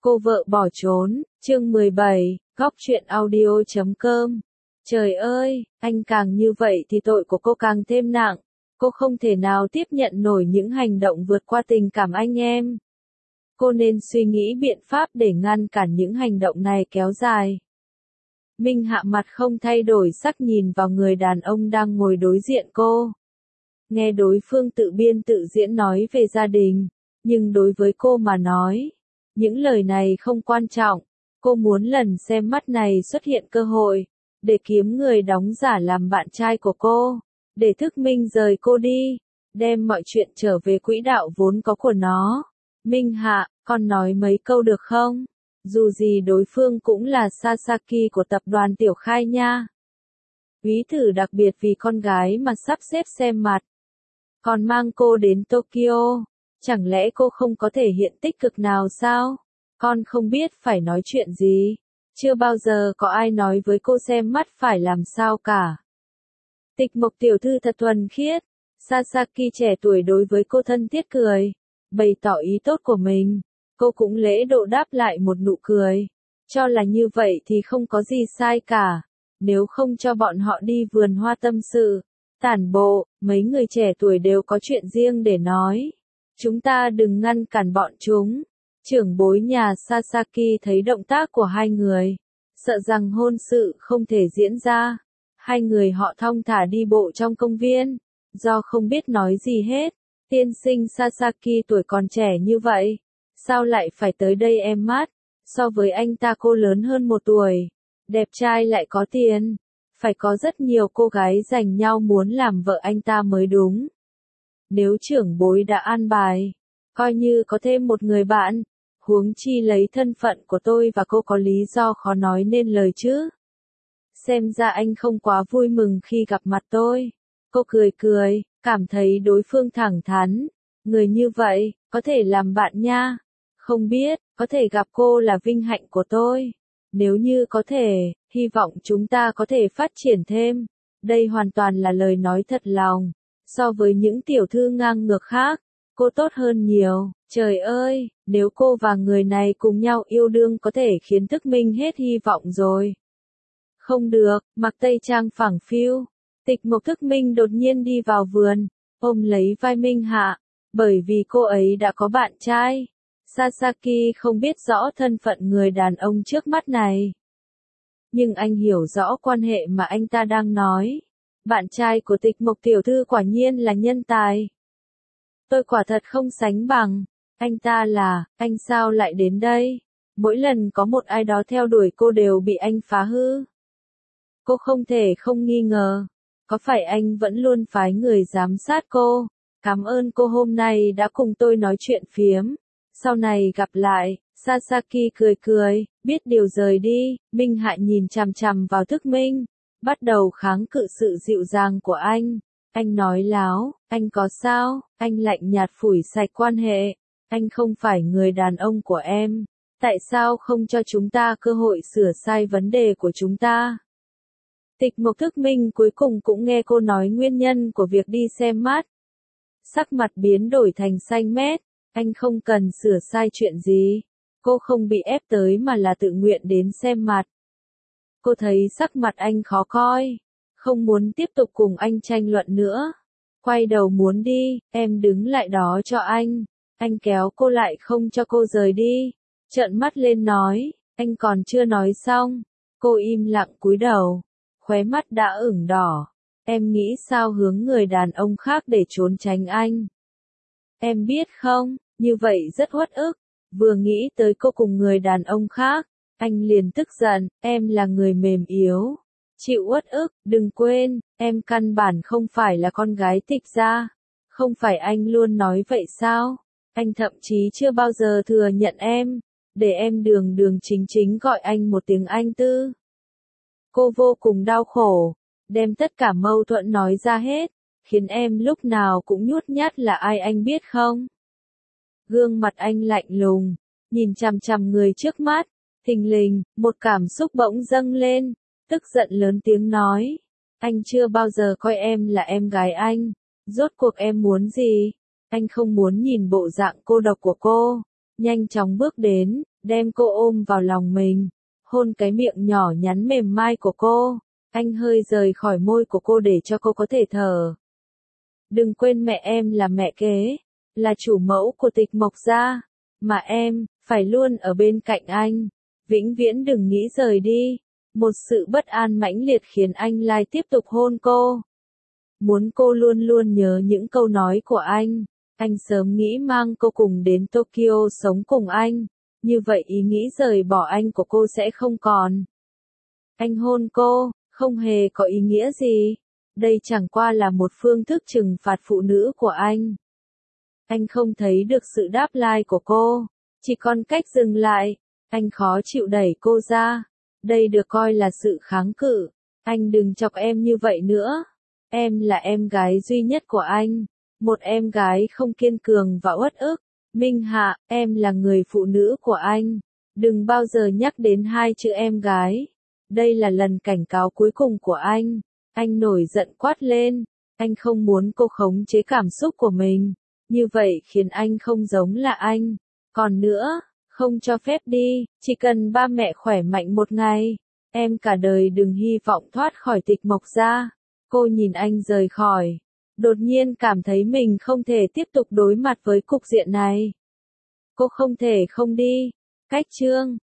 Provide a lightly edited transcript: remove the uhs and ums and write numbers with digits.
Cô vợ bỏ trốn, chương 17, góc truyện audio.com. Trời ơi, anh càng như vậy thì tội của cô càng thêm nặng. Cô không thể nào tiếp nhận nổi những hành động vượt qua tình cảm anh em. Cô nên suy nghĩ biện pháp để ngăn cản những hành động này kéo dài. Minh Hạ mặt không thay đổi sắc nhìn vào người đàn ông đang ngồi đối diện cô. Nghe đối phương tự biên tự diễn nói về gia đình, nhưng đối với cô mà nói, những lời này không quan trọng. Cô muốn lần xem mắt này xuất hiện cơ hội, để kiếm người đóng giả làm bạn trai của cô, để Thức Minh rời cô đi, đem mọi chuyện trở về quỹ đạo vốn có của nó. Minh Hạ, con nói mấy câu được không? Dù gì đối phương cũng là Sasaki của tập đoàn Tiểu Khai nha. Ví thử đặc biệt vì con gái mà sắp xếp xem mặt. Còn mang cô đến Tokyo, chẳng lẽ cô không có thể hiện tích cực nào sao? Con không biết phải nói chuyện gì. Chưa bao giờ có ai nói với cô xem mắt phải làm sao cả. Tịch Mộc tiểu thư thật thuần khiết. Sasaki trẻ tuổi đối với cô thân thiết cười, bày tỏ ý tốt của mình. Cô cũng lễ độ đáp lại một nụ cười. Cho là như vậy thì không có gì sai cả. Nếu không cho bọn họ đi vườn hoa tâm sự, tản bộ, mấy người trẻ tuổi đều có chuyện riêng để nói. Chúng ta đừng ngăn cản bọn chúng. Trưởng bối nhà Sasaki thấy động tác của hai người, sợ rằng hôn sự không thể diễn ra. Hai người họ thong thả đi bộ trong công viên, do không biết nói gì hết. Tiên sinh Sasaki tuổi còn trẻ như vậy, sao lại phải tới đây em mát? So với anh ta cô lớn hơn 1 tuổi, đẹp trai lại có tiền, phải có rất nhiều cô gái giành nhau muốn làm vợ anh ta mới đúng. Nếu trưởng bối đã an bài, coi như có thêm một người bạn, huống chi lấy thân phận của tôi và cô có lý do khó nói nên lời chứ. Xem ra anh không quá vui mừng khi gặp mặt tôi. Cô cười cười, cảm thấy đối phương thẳng thắn. Người như vậy, có thể làm bạn nha. Không biết, có thể gặp cô là vinh hạnh của tôi. Nếu như có thể, hy vọng chúng ta có thể phát triển thêm. Đây hoàn toàn là lời nói thật lòng. So với những tiểu thư ngang ngược khác, cô tốt hơn nhiều. Trời ơi, nếu cô và người này cùng nhau yêu đương có thể khiến Thức Minh hết hy vọng rồi. Không được, mặc tây trang phẳng phiu. Tịch Mộc Thức Minh đột nhiên đi vào vườn, ôm lấy vai Minh Hạ, bởi vì cô ấy đã có bạn trai. Sasaki không biết rõ thân phận người đàn ông trước mắt này. Nhưng anh hiểu rõ quan hệ mà anh ta đang nói. Bạn trai của Tịch Mộc tiểu thư quả nhiên là nhân tài. Tôi quả thật không sánh bằng. Anh ta là, anh sao lại đến đây? Mỗi lần có một ai đó theo đuổi cô đều bị anh phá hư. Cô không thể không nghi ngờ. Có phải anh vẫn luôn phái người giám sát cô? Cảm ơn cô hôm nay đã cùng tôi nói chuyện phiếm. Sau này gặp lại. Sasaki cười cười, biết điều rời đi. Minh Hạ nhìn chằm chằm vào Thức Minh, bắt đầu kháng cự sự dịu dàng của anh. Anh nói láo, anh có sao? Anh lạnh nhạt phủi sạch quan hệ. Anh không phải người đàn ông của em. Tại sao không cho chúng ta cơ hội sửa sai vấn đề của chúng ta? Tịch Mộc Thức Minh cuối cùng cũng nghe cô nói nguyên nhân của việc đi xem mắt. Sắc mặt biến đổi thành xanh mét. Anh không cần sửa sai chuyện gì. Cô không bị ép tới mà là tự nguyện đến xem mặt. Cô thấy sắc mặt anh khó coi. Không muốn tiếp tục cùng anh tranh luận nữa. Quay đầu muốn đi, em đứng lại đó cho anh. Anh kéo cô lại không cho cô rời đi. Trợn mắt lên nói, anh còn chưa nói xong. Cô im lặng cúi đầu. Khóe mắt đã ửng đỏ. Em nghĩ sao hướng người đàn ông khác để trốn tránh anh? Em biết không, như vậy rất uất ức. Vừa nghĩ tới cô cùng người đàn ông khác, anh liền tức giận, em là người mềm yếu. Chịu uất ức, đừng quên, em căn bản không phải là con gái Tịch gia. Không phải anh luôn nói vậy sao? Anh thậm chí chưa bao giờ thừa nhận em, để em đường đường chính chính gọi anh một tiếng anh tư. Cô vô cùng đau khổ, đem tất cả mâu thuẫn nói ra hết, khiến em lúc nào cũng nhút nhát là ai anh biết không? Gương mặt anh lạnh lùng, nhìn chằm chằm người trước mắt, thình lình, một cảm xúc bỗng dâng lên, tức giận lớn tiếng nói, anh chưa bao giờ coi em là em gái anh, rốt cuộc em muốn gì? Anh không muốn nhìn bộ dạng cô độc của cô, nhanh chóng bước đến, đem cô ôm vào lòng mình, hôn cái miệng nhỏ nhắn mềm mai của cô. Anh hơi rời khỏi môi của cô để cho cô có thể thở. Đừng quên mẹ em là mẹ kế, là chủ mẫu của Tịch Mộc gia, mà em phải luôn ở bên cạnh anh, vĩnh viễn đừng nghĩ rời đi. Một sự bất an mãnh liệt khiến anh lại tiếp tục hôn cô. Muốn cô luôn luôn nhớ những câu nói của anh. Anh sớm nghĩ mang cô cùng đến Tokyo sống cùng anh, như vậy ý nghĩ rời bỏ anh của cô sẽ không còn. Anh hôn cô, không hề có ý nghĩa gì. Đây chẳng qua là một phương thức trừng phạt phụ nữ của anh. Anh không thấy được sự đáp lại của cô, chỉ còn cách dừng lại. Anh khó chịu đẩy cô ra. Đây được coi là sự kháng cự. Anh đừng chọc em như vậy nữa. Em là em gái duy nhất của anh. Một em gái không kiên cường và uất ức. Minh Hạ, em là người phụ nữ của anh. Đừng bao giờ nhắc đến hai chữ em gái. Đây là lần cảnh cáo cuối cùng của anh. Anh nổi giận quát lên. Anh không muốn cô khống chế cảm xúc của mình. Như vậy khiến anh không giống là anh. Còn nữa, không cho phép đi, chỉ cần ba mẹ khỏe mạnh một ngày. Em cả đời đừng hy vọng thoát khỏi Tịch Mộc gia. Cô nhìn anh rời khỏi. Đột nhiên cảm thấy mình không thể tiếp tục đối mặt với cục diện này. Cô không thể không đi. Cách chương